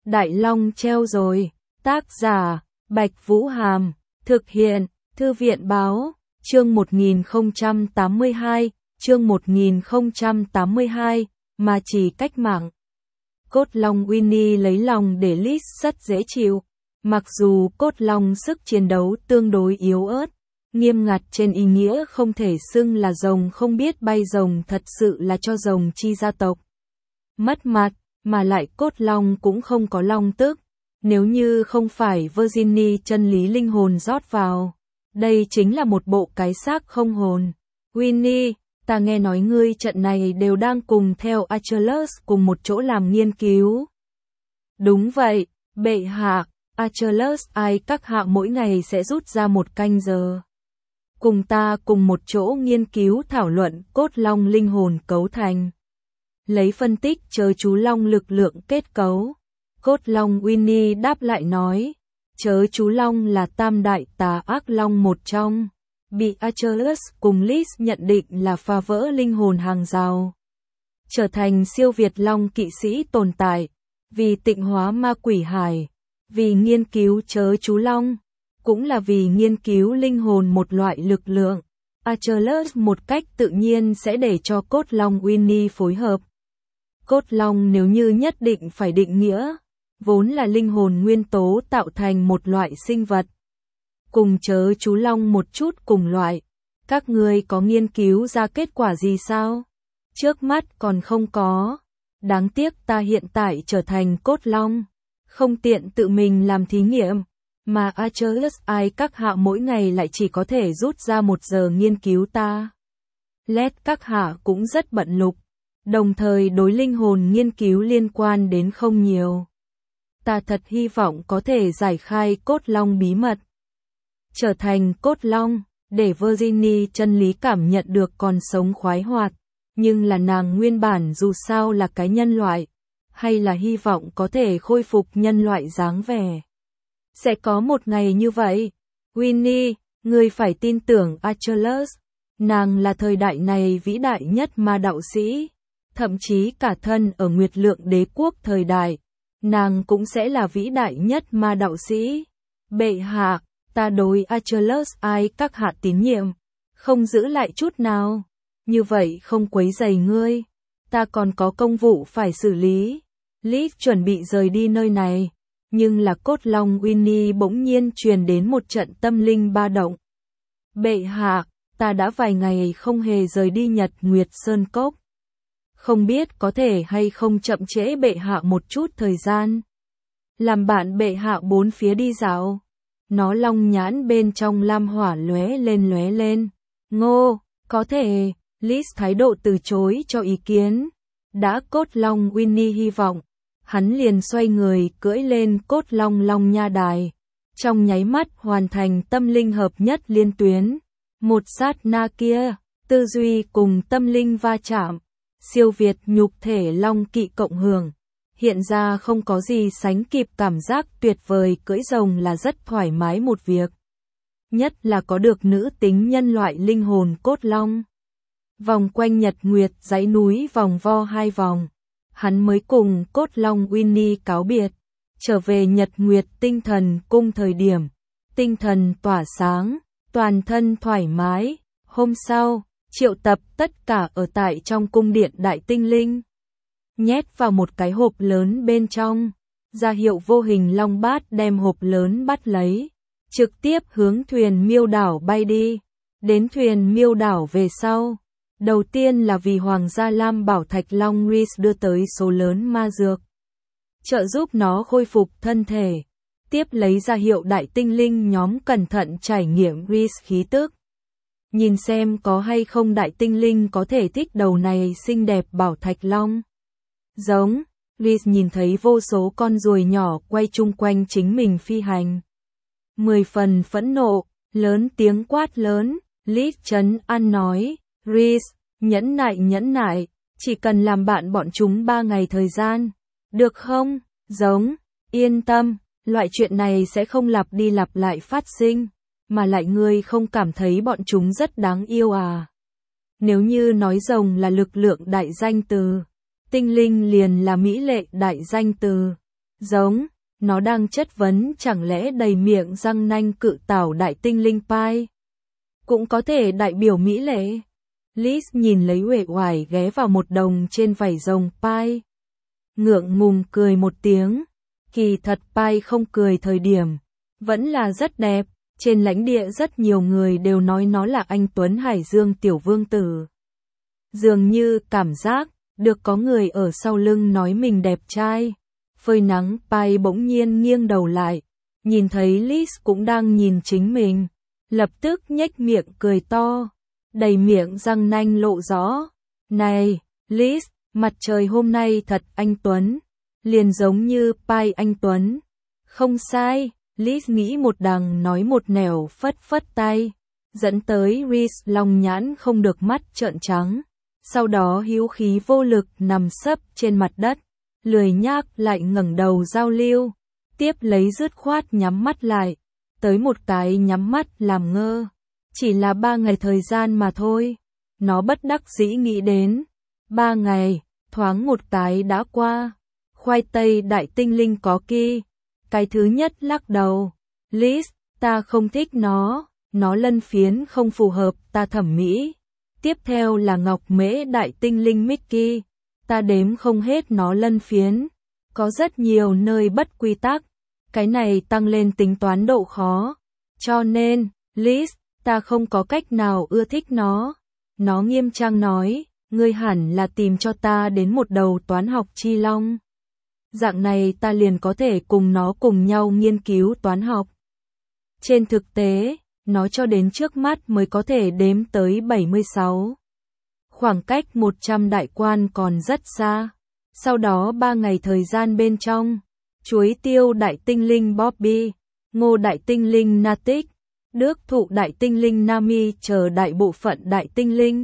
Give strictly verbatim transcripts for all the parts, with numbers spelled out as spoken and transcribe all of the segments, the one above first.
Đại Long treo rồi. Tác giả, Bạch Vũ Hàm. Thực hiện, Thư viện Báo. Chương một nghìn không trăm tám mươi hai, chương một nghìn không trăm tám mươi hai, mà chỉ cách mạng. Cốt long Winnie lấy lòng để Liz rất dễ chịu. Mặc dù cốt long sức chiến đấu tương đối yếu ớt, nghiêm ngặt trên ý nghĩa không thể xưng là rồng không biết bay, rồng thật sự là cho rồng chi gia tộc mất mặt, mà lại cốt long cũng không có long tức. Nếu như không phải Virginie chân lý linh hồn rót vào, đây chính là một bộ cái xác không hồn. Winnie, ta nghe nói ngươi trận này đều đang cùng theo Achilles cùng một chỗ làm nghiên cứu. Đúng vậy, bệ hạ, Achilles ai các hạ mỗi ngày sẽ rút ra một canh giờ. Cùng ta cùng một chỗ nghiên cứu thảo luận cốt long linh hồn cấu thành. Lấy phân tích chớ chú long lực lượng kết cấu. Cốt long Winnie đáp lại nói, chớ chú long là tam đại tà ác long một trong, bị Achilles cùng Liz nhận định là phá vỡ linh hồn hàng rào, trở thành siêu việt long kỵ sĩ tồn tại, vì tịnh hóa ma quỷ hải, vì nghiên cứu chớ chú long, cũng là vì nghiên cứu linh hồn một loại lực lượng. Achilles một cách tự nhiên sẽ để cho cốt long Winnie phối hợp. Cốt long nếu như nhất định phải định nghĩa, vốn là linh hồn nguyên tố tạo thành một loại sinh vật. Cùng chớ chú long một chút cùng loại, các ngươi có nghiên cứu ra kết quả gì sao? Trước mắt còn không có. Đáng tiếc ta hiện tại trở thành cốt long, không tiện tự mình làm thí nghiệm, mà Achilles ai các hạ mỗi ngày lại chỉ có thể rút ra một giờ nghiên cứu ta. Lét các hạ cũng rất bận lục, đồng thời đối linh hồn nghiên cứu liên quan đến không nhiều. Ta thật hy vọng có thể giải khai cốt long bí mật. Trở thành cốt long, để Virginie chân lý cảm nhận được còn sống khoái hoạt, nhưng là nàng nguyên bản dù sao là cái nhân loại, hay là hy vọng có thể khôi phục nhân loại dáng vẻ. Sẽ có một ngày như vậy. Winnie, ngươi phải tin tưởng Achilles, nàng là thời đại này vĩ đại nhất ma đạo sĩ, thậm chí cả thân ở Nguyệt Lượng đế quốc thời đại. Nàng cũng sẽ là vĩ đại nhất ma đạo sĩ. Bệ hạ, ta đối Achilles ai các hạ tín nhiệm, không giữ lại chút nào. Như vậy không quấy rầy ngươi, ta còn có công vụ phải xử lý. Liz chuẩn bị rời đi nơi này, nhưng là cốt long Winnie bỗng nhiên truyền đến một trận tâm linh ba động. Bệ hạ, ta đã vài ngày không hề rời đi Nhật Nguyệt Sơn Cốc. Không biết có thể hay không chậm trễ bệ hạ một chút thời gian. Làm bạn bệ hạ bốn phía đi dạo. Nó long nhãn bên trong lam hỏa lóe lên lóe lên. Ngô, có thể. Liz thái độ từ chối cho ý kiến. Đã cốt long Winnie hy vọng. Hắn liền xoay người cưỡi lên cốt long long nha đài. Trong nháy mắt hoàn thành tâm linh hợp nhất liên tuyến. Một sát na kia, tư duy cùng tâm linh va chạm. Siêu việt nhục thể long kỵ cộng hưởng, hiện ra không có gì sánh kịp cảm giác tuyệt vời cưỡi rồng là rất thoải mái một việc. Nhất là có được nữ tính nhân loại linh hồn cốt long. Vòng quanh Nhật Nguyệt dãy núi vòng vo hai vòng, hắn mới cùng cốt long Winnie cáo biệt, trở về Nhật Nguyệt tinh thần cung thời điểm, tinh thần tỏa sáng, toàn thân thoải mái. Hôm sau, triệu tập tất cả ở tại trong cung điện đại tinh linh, nhét vào một cái hộp lớn bên trong, ra hiệu vô hình long bát đem hộp lớn bắt lấy, trực tiếp hướng thuyền miêu đảo bay đi. Đến thuyền miêu đảo về sau, đầu tiên là vì Hoàng gia Lam Bảo Thạch Long Reese đưa tới số lớn ma dược, trợ giúp nó khôi phục thân thể, tiếp lấy ra hiệu đại tinh linh nhóm cẩn thận trải nghiệm Reese khí tức. Nhìn xem có hay không đại tinh linh có thể thích đầu này xinh đẹp bảo thạch long. Giống, Liz nhìn thấy vô số con ruồi nhỏ quay chung quanh chính mình phi hành. Mười phần phẫn nộ, lớn tiếng quát lớn, Liz trấn an nói, Liz, nhẫn nại nhẫn nại, chỉ cần làm bạn bọn chúng ba ngày thời gian. Được không? Giống, yên tâm, loại chuyện này sẽ không lặp đi lặp lại phát sinh. Mà lại ngươi không cảm thấy bọn chúng rất đáng yêu à? Nếu như nói rồng là lực lượng đại danh từ, tinh linh liền là mỹ lệ đại danh từ. Giống, nó đang chất vấn chẳng lẽ đầy miệng răng nanh cự tảo đại tinh linh Pi cũng có thể đại biểu mỹ lệ. Liz nhìn lấy uể oải ghé vào một đồng trên vảy rồng Pi. Ngượng ngùng cười một tiếng. Kỳ thật Pi không cười thời điểm. Vẫn là rất đẹp. Trên lãnh địa rất nhiều người đều nói nó là anh Tuấn Hải Dương tiểu vương tử. Dường như cảm giác được có người ở sau lưng nói mình đẹp trai. Phơi nắng Pi bỗng nhiên nghiêng đầu lại. Nhìn thấy Liz cũng đang nhìn chính mình. Lập tức nhếch miệng cười to. Đầy miệng răng nanh lộ rõ. Này, Liz, mặt trời hôm nay thật anh Tuấn. Liền giống như Pi anh Tuấn. Không sai, Liz nghĩ một đằng nói một nẻo phất phất tay. Dẫn tới Reese lòng nhãn không được mắt trợn trắng. Sau đó hữu khí vô lực nằm sấp trên mặt đất. Lười nhác lại ngẩng đầu giao lưu. Tiếp lấy dứt khoát nhắm mắt lại. Tới một cái nhắm mắt làm ngơ. Chỉ là ba ngày thời gian mà thôi. Nó bất đắc dĩ nghĩ đến. Ba ngày, thoáng một cái đã qua. Khoai tây đại tinh linh có ki. Cái thứ nhất lắc đầu. Liz, ta không thích nó. Nó lân phiến không phù hợp ta thẩm mỹ. Tiếp theo là ngọc mễ đại tinh linh Mickey. Ta đếm không hết nó lân phiến. Có rất nhiều nơi bất quy tắc. Cái này tăng lên tính toán độ khó. Cho nên, Liz, ta không có cách nào ưa thích nó. Nó nghiêm trang nói, ngươi hẳn là tìm cho ta đến một đầu toán học chi long. Dạng này ta liền có thể cùng nó cùng nhau nghiên cứu toán học. Trên thực tế, nó cho đến trước mắt mới có thể đếm tới bảy mươi sáu. Khoảng cách một trăm đại quan còn rất xa. Sau đó ba ngày thời gian bên trong, chuối tiêu đại tinh linh Bobby, ngô đại tinh linh Natic, đước thụ đại tinh linh Nami chờ đại bộ phận đại tinh linh.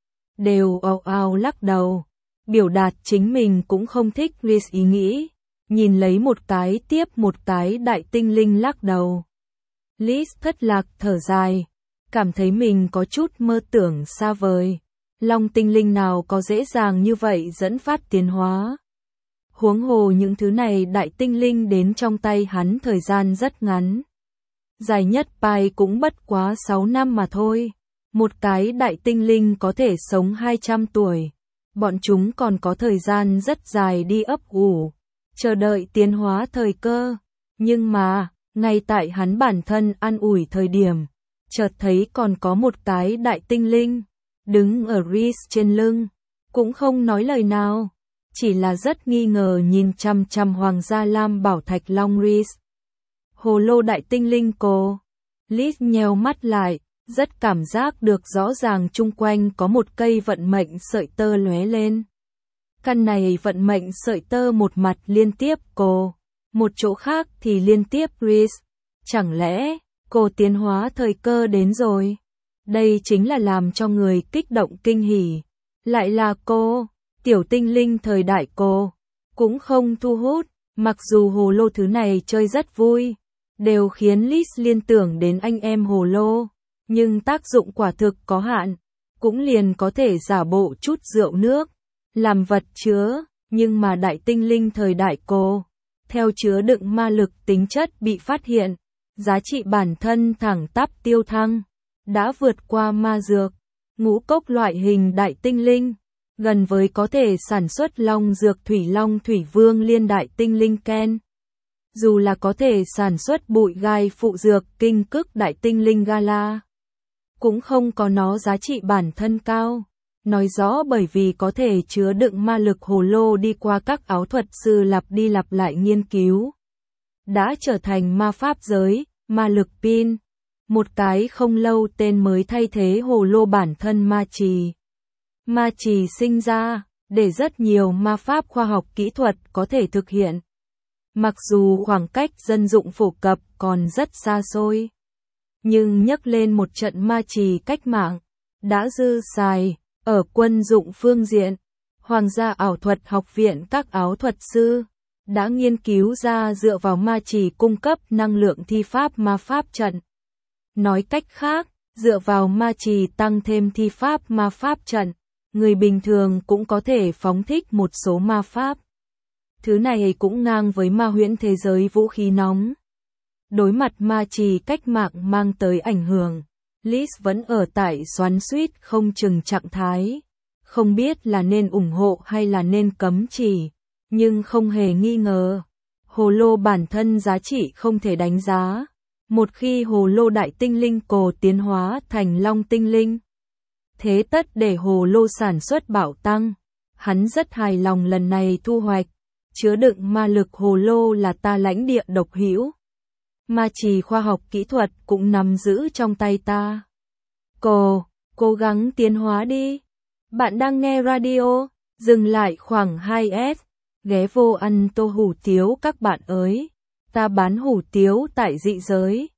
Đều ào ào lắc đầu, biểu đạt chính mình cũng không thích Reese ý nghĩ, nhìn lấy một cái tiếp một cái đại tinh linh lắc đầu. Liz thất lạc thở dài, cảm thấy mình có chút mơ tưởng xa vời. Long tinh linh nào có dễ dàng như vậy dẫn phát tiến hóa. Huống hồ những thứ này đại tinh linh đến trong tay hắn thời gian rất ngắn. Dài nhất Pi cũng bất quá sáu năm mà thôi. Một cái đại tinh linh có thể sống hai trăm tuổi. Bọn chúng còn có thời gian rất dài đi ấp ủ, chờ đợi tiến hóa thời cơ. Nhưng mà, ngay tại hắn bản thân an ủi thời điểm, chợt thấy còn có một cái đại tinh linh, đứng ở Reese trên lưng, cũng không nói lời nào, chỉ là rất nghi ngờ nhìn chăm chăm hoàng gia lam bảo thạch long Reese. Hồ lô đại tinh linh cô. Liz nheo mắt lại, rất cảm giác được rõ ràng chung quanh có một cây vận mệnh sợi tơ lóe lên. Căn này vận mệnh sợi tơ một mặt liên tiếp cô, một chỗ khác thì liên tiếp Reese. Chẳng lẽ, cô tiến hóa thời cơ đến rồi? Đây chính là làm cho người kích động kinh hỉ. Lại là cô, tiểu tinh linh thời đại cô, cũng không thu hút, mặc dù hồ lô thứ này chơi rất vui, đều khiến Liz liên tưởng đến anh em hồ lô, nhưng tác dụng quả thực có hạn, cũng liền có thể giả bộ chút rượu nước, làm vật chứa, nhưng mà đại tinh linh thời đại cô, theo chứa đựng ma lực tính chất bị phát hiện, giá trị bản thân thẳng tắp tiêu thăng, đã vượt qua ma dược, ngũ cốc loại hình đại tinh linh, gần với có thể sản xuất long dược thủy long thủy vương liên đại tinh linh Ken. Dù là có thể sản xuất bụi gai phụ dược kinh cức đại tinh linh Gala, cũng không có nó giá trị bản thân cao. Nói rõ bởi vì có thể chứa đựng ma lực hồ lô đi qua các áo thuật sư lặp đi lặp lại nghiên cứu. Đã trở thành ma pháp giới, ma lực pin. Một cái không lâu tên mới thay thế hồ lô bản thân ma trì. Ma trì sinh ra, để rất nhiều ma pháp khoa học kỹ thuật có thể thực hiện. Mặc dù khoảng cách dân dụng phổ cập còn rất xa xôi. Nhưng nhắc lên một trận ma trì cách mạng, đã dư xài. Ở quân dụng phương diện, Hoàng gia ảo thuật học viện các áo thuật sư đã nghiên cứu ra dựa vào ma trì cung cấp năng lượng thi pháp ma pháp trận. Nói cách khác, dựa vào ma trì tăng thêm thi pháp ma pháp trận, người bình thường cũng có thể phóng thích một số ma pháp. Thứ này cũng ngang với ma huyễn thế giới vũ khí nóng. Đối mặt ma trì cách mạng mang tới ảnh hưởng, Liz vẫn ở tại xoắn xuýt không chừng trạng thái. Không biết là nên ủng hộ hay là nên cấm chỉ, nhưng không hề nghi ngờ. Hồ lô bản thân giá trị không thể đánh giá. Một khi hồ lô đại tinh linh cổ tiến hóa thành long tinh linh, thế tất để hồ lô sản xuất bạo tăng. Hắn rất hài lòng lần này thu hoạch. Chứa đựng ma lực hồ lô là ta lãnh địa độc hữu. Ma trì khoa học kỹ thuật cũng nắm giữ trong tay ta. Cô, cố gắng tiến hóa đi. Bạn đang nghe radio, dừng lại khoảng hai S. Ghé vô ăn tô hủ tiếu các bạn ơi. Ta bán hủ tiếu tại dị giới.